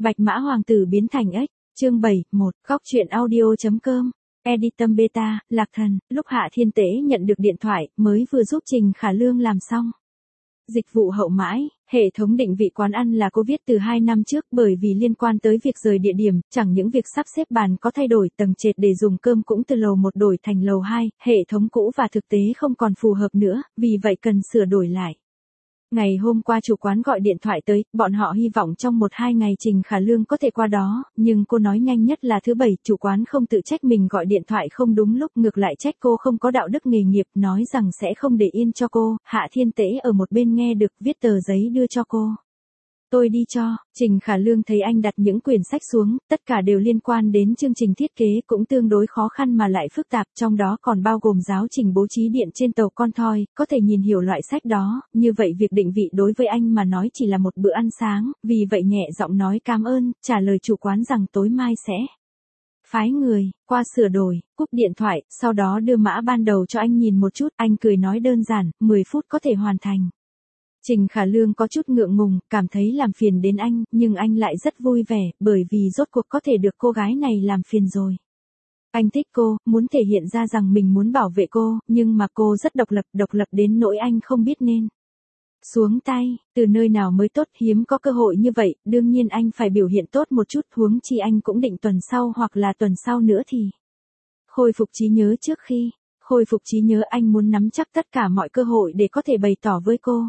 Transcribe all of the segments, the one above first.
Bạch Mã Hoàng tử biến thành ếch, chương 7, 1, góc truyện audio.com. Editum Beta, Lạc Thần, lúc Hạ Thiên Tế nhận được điện thoại, mới vừa giúp Trình Khả Lương làm xong. Dịch vụ hậu mãi, hệ thống định vị quán ăn là cô viết từ 2 năm trước bởi vì liên quan tới việc rời địa điểm, chẳng những việc sắp xếp bàn có thay đổi, tầng trệt để dùng cơm cũng từ lầu 1 đổi thành lầu 2, hệ thống cũ và thực tế không còn phù hợp nữa, vì vậy cần sửa đổi lại. Ngày hôm qua chủ quán gọi điện thoại tới, bọn họ hy vọng trong 1-2 ngày Trình Khả Lương có thể qua đó, nhưng cô nói nhanh nhất là thứ 7, chủ quán không tự trách mình gọi điện thoại không đúng lúc, ngược lại trách cô không có đạo đức nghề nghiệp, nói rằng sẽ không để yên cho cô. Hạ Thiên Tế ở một bên nghe được, viết tờ giấy đưa cho cô. Tôi đi cho. Trình Khả Lương thấy anh đặt những quyển sách xuống, tất cả đều liên quan đến chương trình thiết kế, cũng tương đối khó khăn mà lại phức tạp, trong đó còn bao gồm giáo trình bố trí điện trên tàu con thoi, có thể nhìn hiểu loại sách đó, như vậy việc định vị đối với anh mà nói chỉ là một bữa ăn sáng, vì vậy nhẹ giọng nói cảm ơn, trả lời chủ quán rằng tối mai sẽ phái người qua sửa đổi, cúp điện thoại, sau đó đưa mã ban đầu cho anh nhìn một chút, anh cười nói đơn giản, 10 phút có thể hoàn thành. Trình Khả Lương có chút ngượng ngùng, cảm thấy làm phiền đến anh, nhưng anh lại rất vui vẻ, bởi vì rốt cuộc có thể được cô gái này làm phiền rồi. Anh thích cô, muốn thể hiện ra rằng mình muốn bảo vệ cô, nhưng mà cô rất độc lập đến nỗi anh không biết nên xuống tay, từ nơi nào mới tốt, hiếm có cơ hội như vậy, đương nhiên anh phải biểu hiện tốt một chút, huống chi anh cũng định tuần sau hoặc là tuần sau nữa thì khôi phục trí nhớ. Trước khi khôi phục trí nhớ anh muốn nắm chắc tất cả mọi cơ hội để có thể bày tỏ với cô.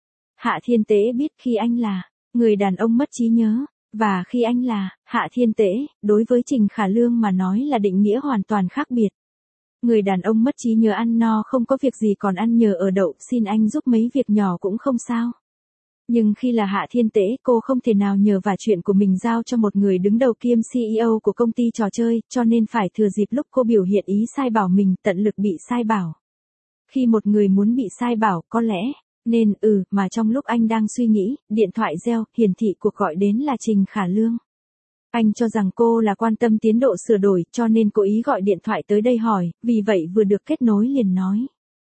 Hạ Thiên Tế biết khi anh là người đàn ông mất trí nhớ, và khi anh là Hạ Thiên Tế, đối với Trình Khả Lương mà nói là định nghĩa hoàn toàn khác biệt. Người đàn ông mất trí nhớ ăn no không có việc gì còn ăn nhờ ở đậu, xin anh giúp mấy việc nhỏ cũng không sao. Nhưng khi là Hạ Thiên Tế, cô không thể nào nhờ vả chuyện của mình giao cho một người đứng đầu kiêm CEO của công ty trò chơi, cho nên phải thừa dịp lúc cô biểu hiện ý sai bảo mình, tận lực bị sai bảo. Khi một người muốn bị sai bảo, có lẽ nên mà trong lúc anh đang suy nghĩ, điện thoại reo, hiển thị cuộc gọi đến là Trình Khả Lương. Anh cho rằng cô là quan tâm tiến độ sửa đổi, cho nên cố ý gọi điện thoại tới đây hỏi, vì vậy vừa được kết nối liền nói.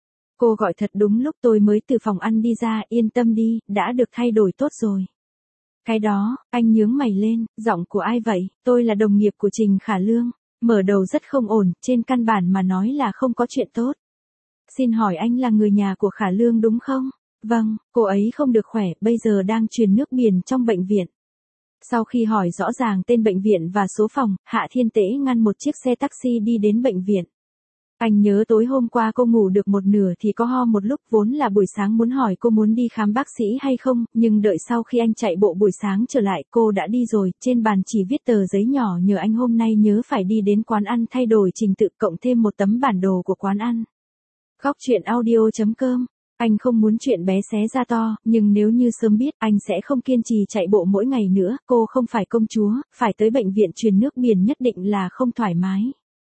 Cô gọi thật đúng lúc, tôi mới từ phòng ăn đi ra, yên tâm đi, đã được thay đổi tốt rồi. Cái đó, anh nhướng mày lên, giọng của ai vậy? Tôi là đồng nghiệp của Trình Khả Lương. Mở đầu rất không ổn, trên căn bản mà nói là không có chuyện tốt. Xin hỏi anh là người nhà của Khả Lương đúng không? Vâng, cô ấy không được khỏe, bây giờ đang truyền nước biển trong bệnh viện. Sau khi hỏi rõ ràng tên bệnh viện và số phòng, Hạ Thiên Tế ngăn một chiếc xe taxi đi đến bệnh viện. Anh nhớ tối hôm qua cô ngủ được một nửa thì có ho một lúc, vốn là buổi sáng muốn hỏi cô muốn đi khám bác sĩ hay không, nhưng đợi sau khi anh chạy bộ buổi sáng trở lại, cô đã đi rồi, trên bàn chỉ viết tờ giấy nhỏ nhờ anh hôm nay nhớ phải đi đến quán ăn thay đổi trình tự, cộng thêm một tấm bản đồ của quán ăn. Góc truyện audio.com. Anh không muốn chuyện bé xé ra to, nhưng nếu như sớm biết, anh sẽ không kiên trì chạy bộ mỗi ngày nữa, cô không phải công chúa, phải tới bệnh viện truyền nước biển nhất định là không thoải mái.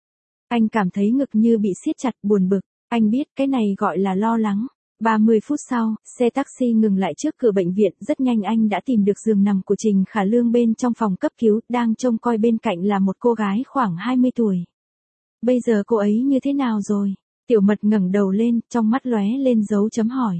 Anh cảm thấy ngực như bị siết chặt, buồn bực, anh biết cái này gọi là lo lắng. 30 phút sau, xe taxi ngừng lại trước cửa bệnh viện, rất nhanh anh đã tìm được giường nằm của Trình Khả Lương bên trong phòng cấp cứu, đang trông coi bên cạnh là một cô gái khoảng 20 tuổi. Bây giờ cô ấy như thế nào rồi? Tiểu Mật ngẩng đầu lên, trong mắt lóe lên dấu chấm hỏi.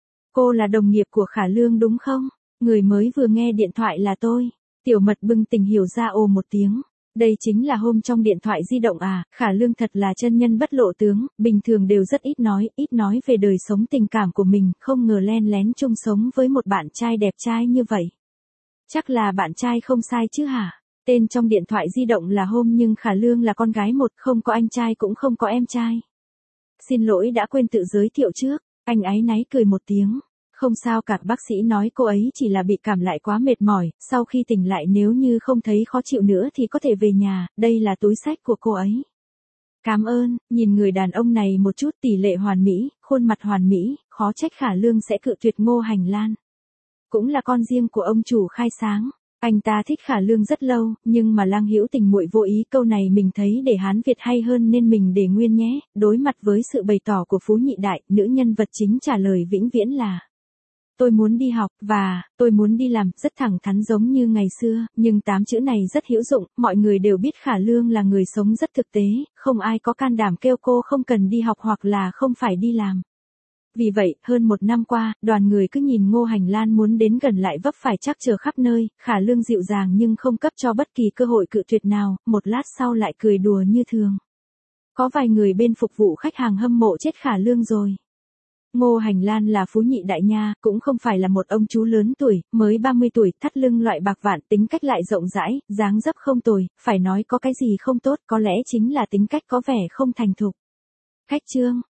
Cô là đồng nghiệp của Khả Lương đúng không? Người mới vừa nghe điện thoại là tôi. Tiểu Mật bừng tỉnh hiểu ra, ồ một tiếng. Đây chính là hôm trong điện thoại di động à? Khả Lương thật là chân nhân bất lộ tướng, bình thường đều rất ít nói về đời sống tình cảm của mình, không ngờ len lén chung sống với một bạn trai đẹp trai như vậy. Chắc là bạn trai không sai chứ hả? Tên trong điện thoại di động là Hôm, nhưng Khả Lương là con gái một, không có anh trai cũng không có em trai. Xin lỗi đã quên tự giới thiệu trước, anh áy náy cười một tiếng. Không sao cả, bác sĩ nói cô ấy chỉ là bị cảm lại quá mệt mỏi, sau khi tỉnh lại nếu như không thấy khó chịu nữa thì có thể về nhà, đây là túi xách của cô ấy. Cảm ơn, nhìn người đàn ông này một chút, tỷ lệ hoàn mỹ, khuôn mặt hoàn mỹ, khó trách Khả Lương sẽ cự tuyệt Ngô Hành Lan. Cũng là con riêng của ông chủ khai sáng. Anh ta thích Khả Lương rất lâu, nhưng mà Lang Hữu Tình muội vô ý, câu này mình thấy để Hán Việt hay hơn nên mình để nguyên nhé. Đối mặt với sự bày tỏ của Phú Nhị Đại, nữ nhân vật chính trả lời vĩnh viễn là tôi muốn đi học, và tôi muốn đi làm, rất thẳng thắn giống như ngày xưa, nhưng 8 chữ này rất hữu dụng, mọi người đều biết Khả Lương là người sống rất thực tế, không ai có can đảm kêu cô không cần đi học hoặc là không phải đi làm. Vì vậy, hơn một năm qua, đoàn người cứ nhìn Ngô Hành Lan muốn đến gần lại vấp phải trắc trở khắp nơi, Khả Lương dịu dàng nhưng không cấp cho bất kỳ cơ hội cự tuyệt nào, một lát sau lại cười đùa như thường. Có vài người bên phục vụ khách hàng hâm mộ chết Khả Lương rồi. Ngô Hành Lan là phú nhị đại nha, cũng không phải là một ông chú lớn tuổi, mới 30 tuổi, thắt lưng loại bạc vạn, tính cách lại rộng rãi, dáng dấp không tồi, phải nói có cái gì không tốt, có lẽ chính là tính cách có vẻ không thành thục. Khách trương,